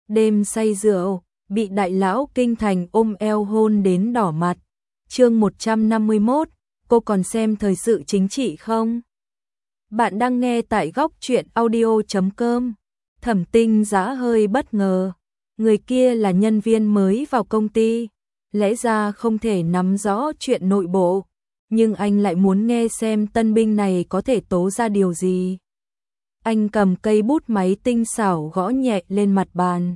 đêm say rượu, bị đại lão kinh thành ôm eo hôn đến đỏ mặt. Chương 151, cô còn xem thời sự chính trị không? Bạn đang nghe tại góc truyện audio.com. Thẩm Tinh Dã hơi bất ngờ, người kia là nhân viên mới vào công ty, lẽ ra không thể nắm rõ chuyện nội bộ, nhưng anh lại muốn nghe xem tân binh này có thể tố ra điều gì. Anh cầm cây bút máy tinh xảo gõ nhẹ lên mặt bàn.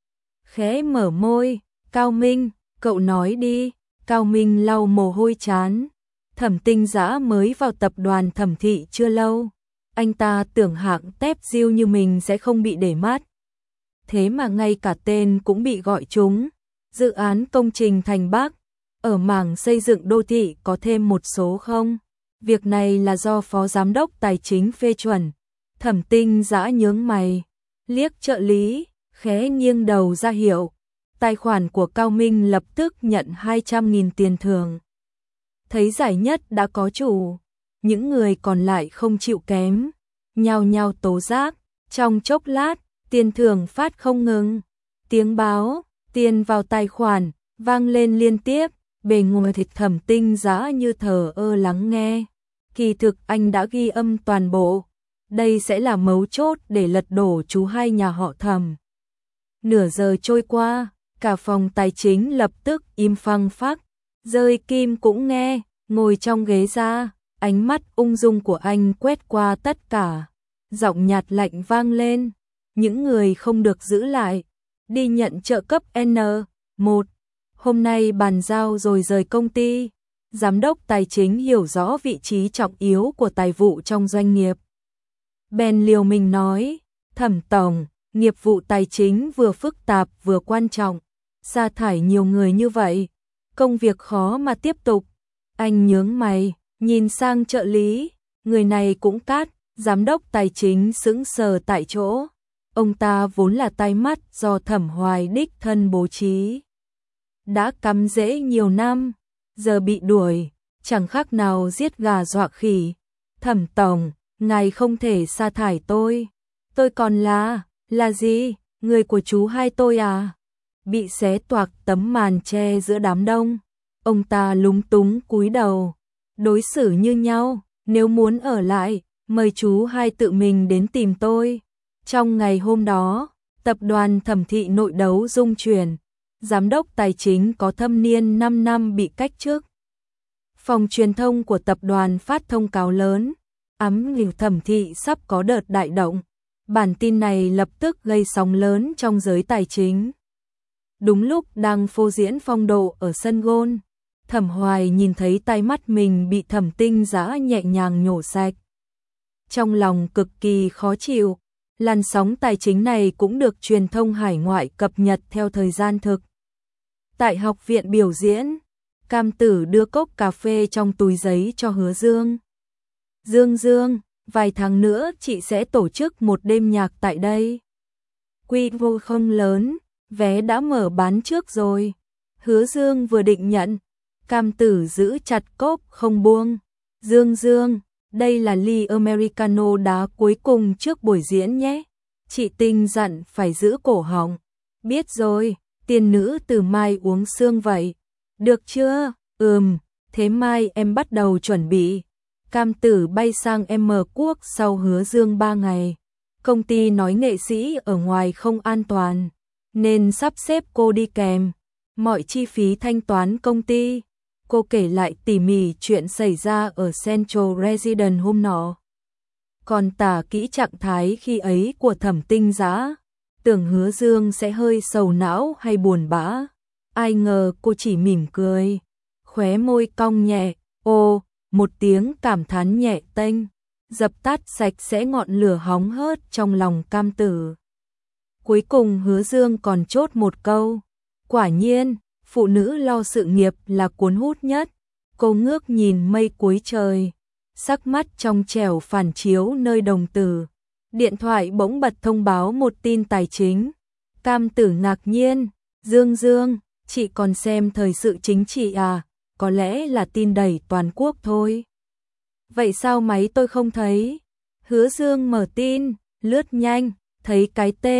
Khẽ mở môi, Cao Minh, cậu nói đi. Cao Minh lau mồ hôi trán. Thẩm Tinh Dã mới vào tập đoàn Thẩm thị chưa lâu. Anh ta tưởng hạng tép diêu như mình sẽ không bị để mắt. Thế mà ngay cả tên cũng bị gọi trúng. Dự án công trình Thành Bắc, ở mảng xây dựng đô thị có thêm một số không? Việc này là do Phó Giám đốc Tài chính phê chuẩn. Thẩm Tinh Dã nhướng mày, liếc trợ lý, khẽ nghiêng đầu ra hiệu. Tài khoản của Cao Minh lập tức nhận 200.000 tiền thưởng. Thấy giải nhất đã có chủ, những người còn lại không chịu kém, nhao nhao tố giác. Trong chốc lát, tiền thưởng phát không ngừng. Tiếng báo, tiền vào tài khoản, vang lên liên tiếp. Bề ngoài thì Thẩm Tinh Dã như thờ ơ lắng nghe. Kỳ thực anh đã ghi âm toàn bộ. Đây sẽ là mấu chốt để lật đổ chú hai nhà họ Thẩm. Nửa giờ trôi qua, cả phòng tài chính lập tức im phăng phắc. Rơi Kim cũng nghe, ngồi trong ghế ra, ánh mắt ung dung của anh quét qua tất cả. Giọng nhạt lạnh vang lên, những người không được giữ lại, đi nhận trợ cấp N1. Hôm nay bàn giao rồi rời công ty. Giám đốc tài chính hiểu rõ vị trí trọng yếu của tài vụ trong doanh nghiệp. Bèn liều mình nói, Thẩm tổng, nghiệp vụ tài chính vừa phức tạp vừa quan trọng, sa thải nhiều người như vậy, công việc khó mà tiếp tục. Anh nhướng mày, nhìn sang trợ lý, người này cũng cát. Giám đốc tài chính sững sờ tại chỗ. Ông ta vốn là tai mắt do Thẩm Hoài đích thân bố trí. Đã cắm rễ nhiều năm, giờ bị đuổi, chẳng khác nào giết gà dọa khỉ. Thẩm tổng, ngài không thể sa thải tôi. Tôi còn là gì? Người của chú hai tôi à? Bị xé toạc tấm màn che giữa đám đông. Ông ta lúng túng cúi đầu. Đối xử như nhau, nếu muốn ở lại, mời chú hai tự mình đến tìm tôi. Trong ngày hôm đó, tập đoàn Thẩm thị nội đấu rung chuyển. Giám đốc tài chính có thâm niên 5 năm bị cách chức. Phòng truyền thông của tập đoàn phát thông cáo lớn, ám hiệu Thẩm thị sắp có đợt đại động. Bản tin này lập tức gây sóng lớn trong giới tài chính. Đúng lúc đang phô diễn phong độ ở sân golf, Thẩm Hoài nhìn thấy tai mắt mình bị Thẩm Tinh Dã nhẹ nhàng nhổ sạch. Trong lòng cực kỳ khó chịu, làn sóng tài chính này cũng được truyền thông hải ngoại cập nhật theo thời gian thực. Tại học viện biểu diễn, Cam Tử đưa cốc cà phê trong túi giấy cho Hứa Dương. Dương, vài tháng nữa chị sẽ tổ chức một đêm nhạc tại đây. Quy mô không lớn, vé đã mở bán trước rồi. Hứa Dương vừa định nhận, Cam Tử giữ chặt cốc không buông. Dương, đây là ly Americano đá cuối cùng trước buổi diễn nhé. Chị Tinh dặn phải giữ cổ họng. Biết rồi, tiên nữ từ mai uống sương vậy. Được chưa? Thế mai em bắt đầu chuẩn bị. Cam Tử bay sang M Quốc sau Hứa Dương 3 ngày. Công ty nói nghệ sĩ ở ngoài không an toàn, nên sắp xếp cô đi kèm. Mọi chi phí thanh toán công ty. Cô kể lại tỉ mỉ chuyện xảy ra ở Central Residence hôm nọ. Còn tả kỹ trạng thái khi ấy của Thẩm Tinh Dã. Tưởng Hứa Dương sẽ hơi sầu não hay buồn bã. Ai ngờ cô chỉ mỉm cười, khóe môi cong nhẹ, một tiếng cảm thán nhẹ tênh, dập tắt sạch sẽ ngọn lửa hóng hớt trong lòng Cam Tử. Cuối cùng Hứa Dương còn chốt một câu, quả nhiên, phụ nữ lo sự nghiệp là cuốn hút nhất. Cô ngước nhìn mây cuối trời, sắc mắt trong trẻo phản chiếu nơi đồng tử. Điện thoại bỗng bật thông báo một tin tài chính. Cam Tử ngạc nhiên, Dương, chị còn xem thời sự chính trị à? Có lẽ là tin đẩy toàn quốc thôi. Vậy sao máy tôi không thấy? Hứa Dương mở tin, lướt nhanh, thấy cái tên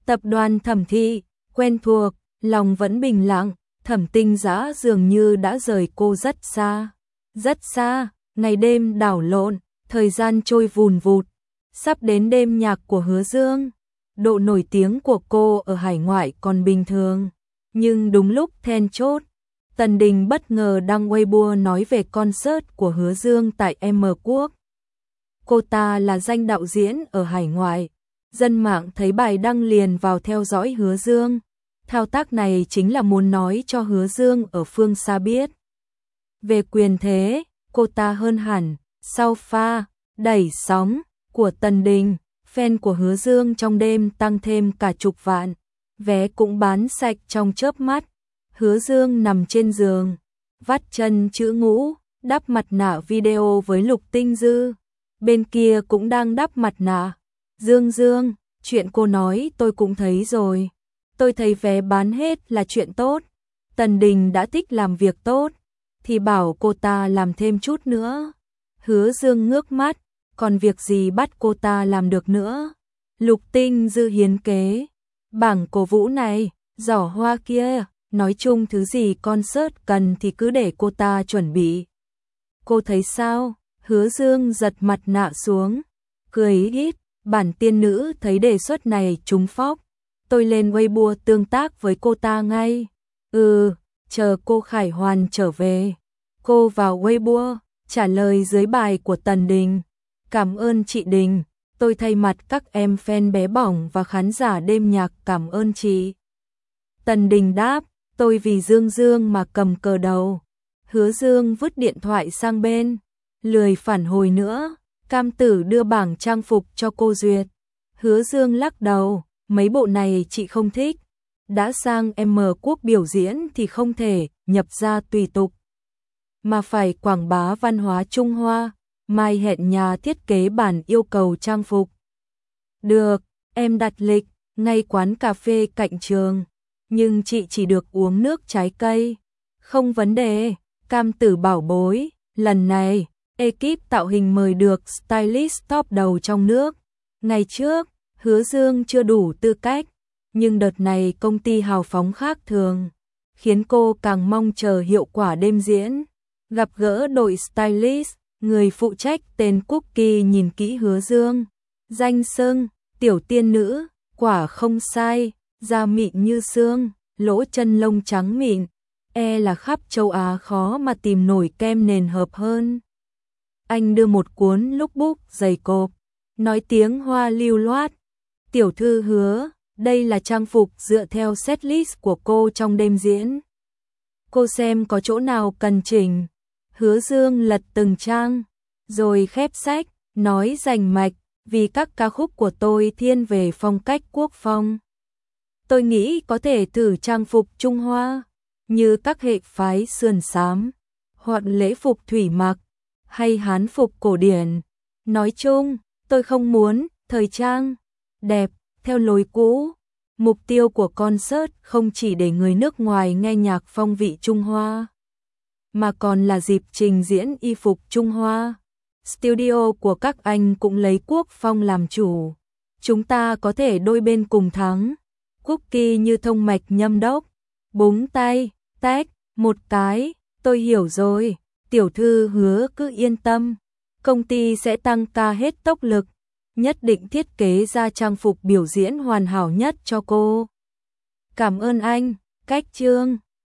Tập đoàn Thẩm Thị, quen thuộc, lòng vẫn bình lặng, Thẩm Tinh Dã dường như đã rời cô rất xa. Rất xa, ngày đêm đảo lộn, thời gian trôi vùn vụt, sắp đến đêm nhạc của Hứa Dương. Độ nổi tiếng của cô ở hải ngoại còn bình thường, nhưng đúng lúc then chốt, Tần Đình bất ngờ đăng Weibo nói về concert của Hứa Dương tại M Quốc. Cô ta là danh đạo diễn ở hải ngoại. Dân mạng thấy bài đăng liền vào theo dõi Hứa Dương. Thao tác này chính là muốn nói cho Hứa Dương ở phương xa biết. Về quyền thế, cô ta hơn hẳn. Sau pha đẩy sóng của Tần Đình, fan của Hứa Dương trong đêm tăng thêm cả chục vạn. Vé cũng bán sạch trong chớp mắt. Hứa Dương nằm trên giường, vắt chân chữ ngũ, đắp mặt nạ video với Lục Tinh Dư. Bên kia cũng đang đắp mặt nạ. Dương Dương, chuyện cô nói tôi cũng thấy rồi. Tôi thấy vé bán hết là chuyện tốt. Tần Đình đã thích làm việc tốt, thì bảo cô ta làm thêm chút nữa. Hứa Dương ngước mắt, còn việc gì bắt cô ta làm được nữa. Lục Tinh Dư hiến kế. Bảng cổ vũ này, giỏ hoa kia, nói chung thứ gì concert cần thì cứ để cô ta chuẩn bị. Cô thấy sao? Hứa Dương giật mặt nạ xuống, cười ít. Bản tiên nữ thấy đề xuất này trúng phóc. Tôi lên Weibo tương tác với cô ta ngay. Chờ cô Khải Hoàn trở về. Cô vào Weibo, trả lời dưới bài của Tần Đình. Cảm ơn chị Đình, tôi thay mặt các em fan bé bỏng và khán giả đêm nhạc cảm ơn chị. Tần Đình đáp, tôi vì Dương Dương mà cầm cờ đầu. Hứa Dương vứt điện thoại sang bên, lười phản hồi nữa. Cam Tử đưa bảng trang phục cho cô duyệt. Hứa Dương lắc đầu, mấy bộ này chị không thích. Đã sang M Quốc biểu diễn thì không thể nhập ra tùy tục, mà phải quảng bá văn hóa Trung Hoa. Mai hẹn nhà thiết kế bản yêu cầu trang phục. Được, em đặt lịch, ngay quán cà phê cạnh trường. Nhưng chị chỉ được uống nước trái cây. Không vấn đề, Cam Tử bảo bối, lần này ekip tạo hình mời được stylist top đầu trong nước. Ngày trước, Hứa Dương chưa đủ tư cách, nhưng đợt này công ty hào phóng khác thường, khiến cô càng mong chờ hiệu quả đêm diễn. Gặp gỡ đội stylist, người phụ trách tên Cookie nhìn kỹ Hứa Dương. Danh xưng, tiểu tiên nữ, quả không sai, da mịn như xương, lỗ chân lông trắng mịn. Là khắp châu Á khó mà tìm nổi kem nền hợp hơn. Anh đưa một cuốn lookbook dày cộp, nói tiếng Hoa lưu loát. Tiểu thư Hứa, đây là trang phục dựa theo setlist của cô trong đêm diễn. Cô xem có chỗ nào cần chỉnh. Hứa Dương lật từng trang, rồi khép sách, nói rành mạch, vì các ca khúc của tôi thiên về phong cách quốc phong. Tôi nghĩ có thể thử trang phục Trung Hoa, như các hệ phái sườn xám, hoặc lễ phục thủy mặc, hay Hán phục cổ điển. Nói chung, tôi không muốn thời trang đẹp theo lối cũ. Mục tiêu của concert không chỉ để người nước ngoài nghe nhạc phong vị Trung Hoa, mà còn là dịp trình diễn y phục Trung Hoa. Studio của các anh cũng lấy quốc phong làm chủ. Chúng ta có thể đôi bên cùng thắng. Cookie như thông mạch nhâm đốc, búng tay, tách, một cái, tôi hiểu rồi. Tiểu thư Hứa cứ yên tâm, công ty sẽ tăng ca hết tốc lực, nhất định thiết kế ra trang phục biểu diễn hoàn hảo nhất cho cô. Cảm ơn anh, cách chương.